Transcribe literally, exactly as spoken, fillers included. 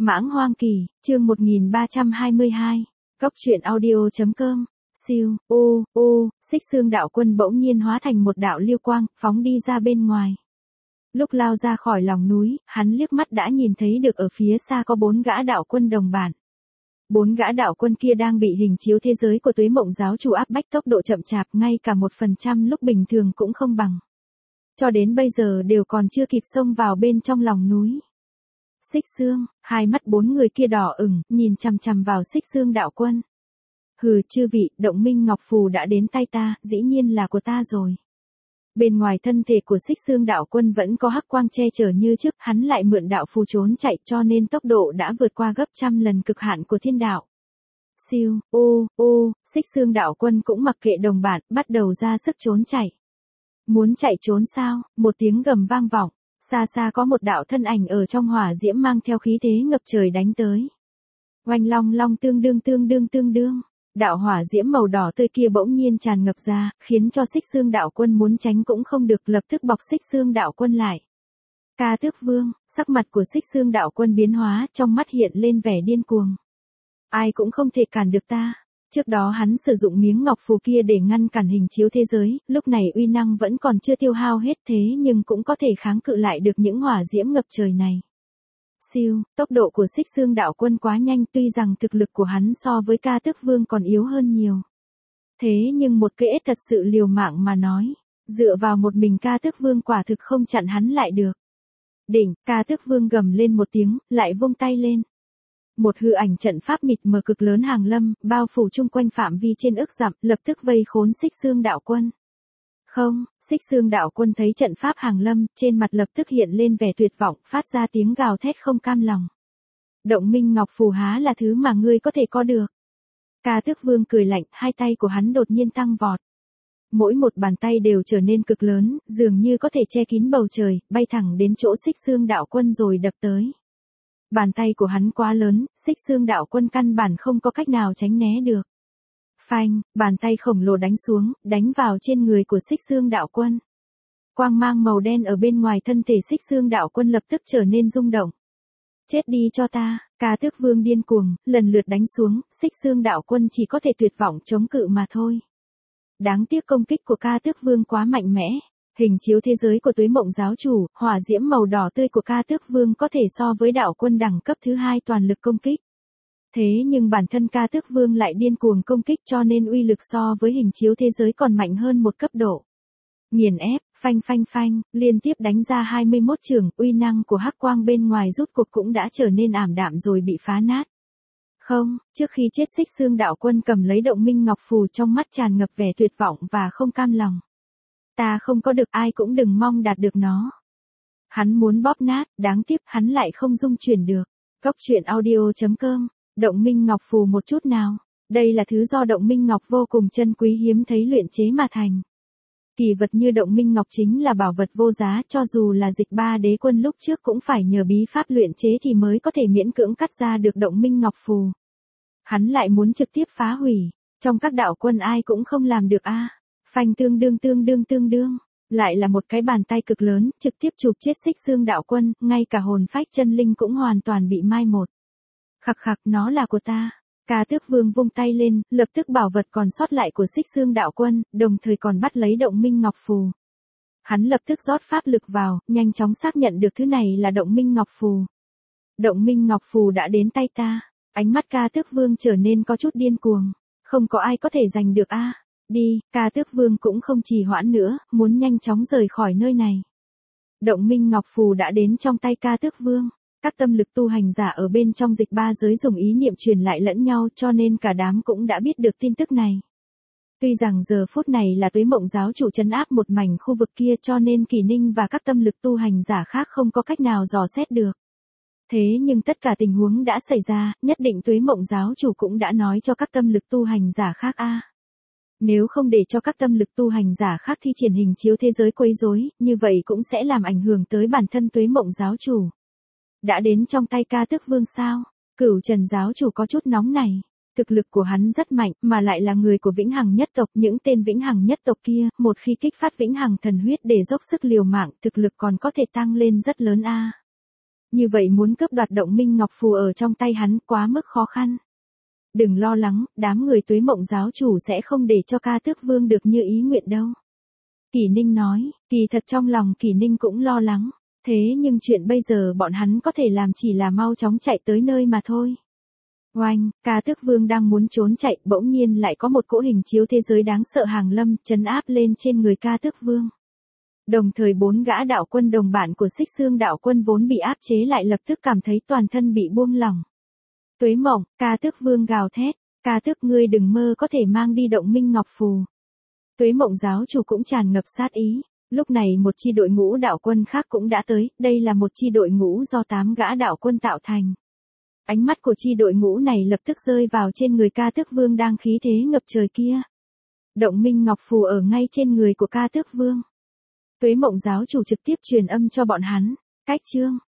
Mãng hoang kỳ, chương một nghìn ba trăm hai mươi hai. Cốc truyện audio.com. Siêu, ô, ô, Xích Xương đạo quân bỗng nhiên hóa thành một đạo lưu quang, phóng đi ra bên ngoài. Lúc lao ra khỏi lòng núi, hắn liếc mắt đã nhìn thấy được ở phía xa có bốn gã đạo quân đồng bản. Bốn gã đạo quân kia đang bị hình chiếu thế giới của Tuế Mộng giáo chủ áp bách, tốc độ chậm chạp ngay cả một phần trăm lúc bình thường cũng không bằng. Cho đến bây giờ đều còn chưa kịp xông vào bên trong lòng núi. Xích Xương, hai mắt bốn người kia đỏ ửng, nhìn chằm chằm vào Xích Xương đạo quân. Hừ, chư vị, Động Minh Ngọc Phù đã đến tay ta, dĩ nhiên là của ta rồi. Bên ngoài thân thể của Xích Xương đạo quân vẫn có hắc quang che chở như trước, hắn lại mượn đạo phù trốn chạy, cho nên tốc độ đã vượt qua gấp trăm lần cực hạn của thiên đạo. Siêu, ô, ô, Xích Xương đạo quân cũng mặc kệ đồng bạn, bắt đầu ra sức trốn chạy. Muốn chạy trốn sao? Một tiếng gầm vang vọng. Xa xa có một đạo thân ảnh ở trong hỏa diễm mang theo khí thế ngập trời đánh tới. Oanh long long tương đương tương đương tương đương. Đạo hỏa diễm màu đỏ tươi kia bỗng nhiên tràn ngập ra, khiến cho Xích Xương đạo quân muốn tránh cũng không được, lập tức bọc Xích Xương đạo quân lại. Ca Tước Vương, sắc mặt của Xích Xương đạo quân biến hóa, trong mắt hiện lên vẻ điên cuồng. Ai cũng không thể cản được ta. Trước đó hắn sử dụng miếng ngọc phù kia để ngăn cản hình chiếu thế giới, lúc này uy năng vẫn còn chưa tiêu hao hết, thế nhưng cũng có thể kháng cự lại được những hỏa diễm ngập trời này. Siêu, tốc độ của Xích Xương đạo quân quá nhanh, tuy rằng thực lực của hắn so với Ca Tước Vương còn yếu hơn nhiều. Thế nhưng một cái ết thật sự liều mạng mà nói, dựa vào một mình Ca Tước Vương quả thực không chặn hắn lại được. Đỉnh, Ca Tước Vương gầm lên một tiếng, lại vung tay lên. Một hư ảnh trận pháp mịt mờ cực lớn hàng lâm, bao phủ chung quanh phạm vi trên ức dặm, lập tức vây khốn Xích Xương đạo quân. Không, Xích Xương đạo quân thấy trận pháp hàng lâm, trên mặt lập tức hiện lên vẻ tuyệt vọng, phát ra tiếng gào thét không cam lòng. Động Minh Ngọc Phù há là thứ mà ngươi có thể có được. Ca Tước Vương cười lạnh, hai tay của hắn đột nhiên tăng vọt. Mỗi một bàn tay đều trở nên cực lớn, dường như có thể che kín bầu trời, bay thẳng đến chỗ Xích Xương đạo quân rồi đập tới. Bàn tay của hắn quá lớn, Xích Xương đạo quân căn bản không có cách nào tránh né được. Phanh, bàn tay khổng lồ đánh xuống, đánh vào trên người của Xích Xương đạo quân. Quang mang màu đen ở bên ngoài thân thể Xích Xương đạo quân lập tức trở nên rung động. Chết đi cho ta, Ca Tước Vương điên cuồng, lần lượt đánh xuống, Xích Xương đạo quân chỉ có thể tuyệt vọng chống cự mà thôi. Đáng tiếc công kích của Ca Tước Vương quá mạnh mẽ. Hình chiếu thế giới của Tuế Mộng giáo chủ, hỏa diễm màu đỏ tươi của Ca Tước Vương có thể so với đạo quân đẳng cấp thứ hai toàn lực công kích. Thế nhưng bản thân Ca Tước Vương lại điên cuồng công kích, cho nên uy lực so với hình chiếu thế giới còn mạnh hơn một cấp độ. Nghiền ép, phanh phanh phanh, liên tiếp đánh ra hai mươi mốt chưởng, uy năng của hắc quang bên ngoài rút cuộc cũng đã trở nên ảm đạm rồi bị phá nát. Không, trước khi chết Xích Xương đạo quân cầm lấy Động Minh Ngọc Phù, trong mắt tràn ngập vẻ tuyệt vọng và không cam lòng. Ta không có được, ai cũng đừng mong đạt được nó. Hắn muốn bóp nát, đáng tiếc hắn lại không dung chuyển được. Cốc truyện audio.com. Động Minh Ngọc Phù một chút nào. Đây là thứ do Động Minh Ngọc vô cùng chân quý hiếm thấy luyện chế mà thành. Kỳ vật như Động Minh Ngọc chính là bảo vật vô giá, cho dù là Dịch Ba Đế Quân lúc trước cũng phải nhờ bí pháp luyện chế thì mới có thể miễn cưỡng cắt ra được Động Minh Ngọc Phù. Hắn lại muốn trực tiếp phá hủy. Trong các đạo quân ai cũng không làm được a. À. Phanh tương đương tương đương tương đương, lại là một cái bàn tay cực lớn, trực tiếp chụp chết Xích Xương đạo quân, ngay cả hồn phách chân linh cũng hoàn toàn bị mai một. Khặc khặc, nó là của ta. Ca Tước Vương vung tay lên, lập tức bảo vật còn sót lại của Xích Xương đạo quân, đồng thời còn bắt lấy Động Minh Ngọc Phù. Hắn lập tức rót pháp lực vào, nhanh chóng xác nhận được thứ này là Động Minh Ngọc Phù. Động Minh Ngọc Phù đã đến tay ta. Ánh mắt Ca Tước Vương trở nên có chút điên cuồng. Không có ai có thể giành được a. À. Đi, Ca Tước Vương cũng không trì hoãn nữa, muốn nhanh chóng rời khỏi nơi này. Động Minh Ngọc Phù đã đến trong tay Ca Tước Vương. Các tâm lực tu hành giả ở bên trong Dịch Ba giới dùng ý niệm truyền lại lẫn nhau, cho nên cả đám cũng đã biết được tin tức này. Tuy rằng giờ phút này là Tuế Mộng giáo chủ trấn áp một mảnh khu vực kia, cho nên Kỳ Ninh và các tâm lực tu hành giả khác không có cách nào dò xét được. Thế nhưng tất cả tình huống đã xảy ra, nhất định Tuế Mộng giáo chủ cũng đã nói cho các tâm lực tu hành giả khác a. À. Nếu không để cho các tâm lực tu hành giả khác thi triển hình chiếu thế giới quấy rối, như vậy cũng sẽ làm ảnh hưởng tới bản thân Tuế Mộng giáo chủ. Đã đến trong tay Ca Tước Vương sao? Cửu Trần giáo chủ có chút nóng này. Thực lực của hắn rất mạnh, mà lại là người của Vĩnh Hằng nhất tộc, những tên Vĩnh Hằng nhất tộc kia, một khi kích phát Vĩnh Hằng thần huyết để dốc sức liều mạng, thực lực còn có thể tăng lên rất lớn a. Như vậy muốn cướp đoạt Động Minh Ngọc Phù ở trong tay hắn quá mức khó khăn. Đừng lo lắng, đám người Tuế Mộng giáo chủ sẽ không để cho Ca Tước Vương được như ý nguyện đâu. Kỷ Ninh nói, kỳ thật trong lòng Kỷ Ninh cũng lo lắng, thế nhưng chuyện bây giờ bọn hắn có thể làm chỉ là mau chóng chạy tới nơi mà thôi. Oanh, Ca Tước Vương đang muốn trốn chạy, bỗng nhiên lại có một cỗ hình chiếu thế giới đáng sợ hàng lâm, trấn áp lên trên người Ca Tước Vương. Đồng thời bốn gã đạo quân đồng bạn của Xích Xương đạo quân vốn bị áp chế lại lập tức cảm thấy toàn thân bị buông lỏng. Tuế Mộng, Ca Tước Vương gào thét, Ca Tước ngươi đừng mơ có thể mang đi Động Minh Ngọc Phù. Tuế Mộng giáo chủ cũng tràn ngập sát ý, lúc này một chi đội ngũ đạo quân khác cũng đã tới, đây là một chi đội ngũ do tám gã đạo quân tạo thành. Ánh mắt của chi đội ngũ này lập tức rơi vào trên người Ca Tước Vương đang khí thế ngập trời kia. Động Minh Ngọc Phù ở ngay trên người của Ca Tước Vương. Tuế Mộng giáo chủ trực tiếp truyền âm cho bọn hắn, cách chương,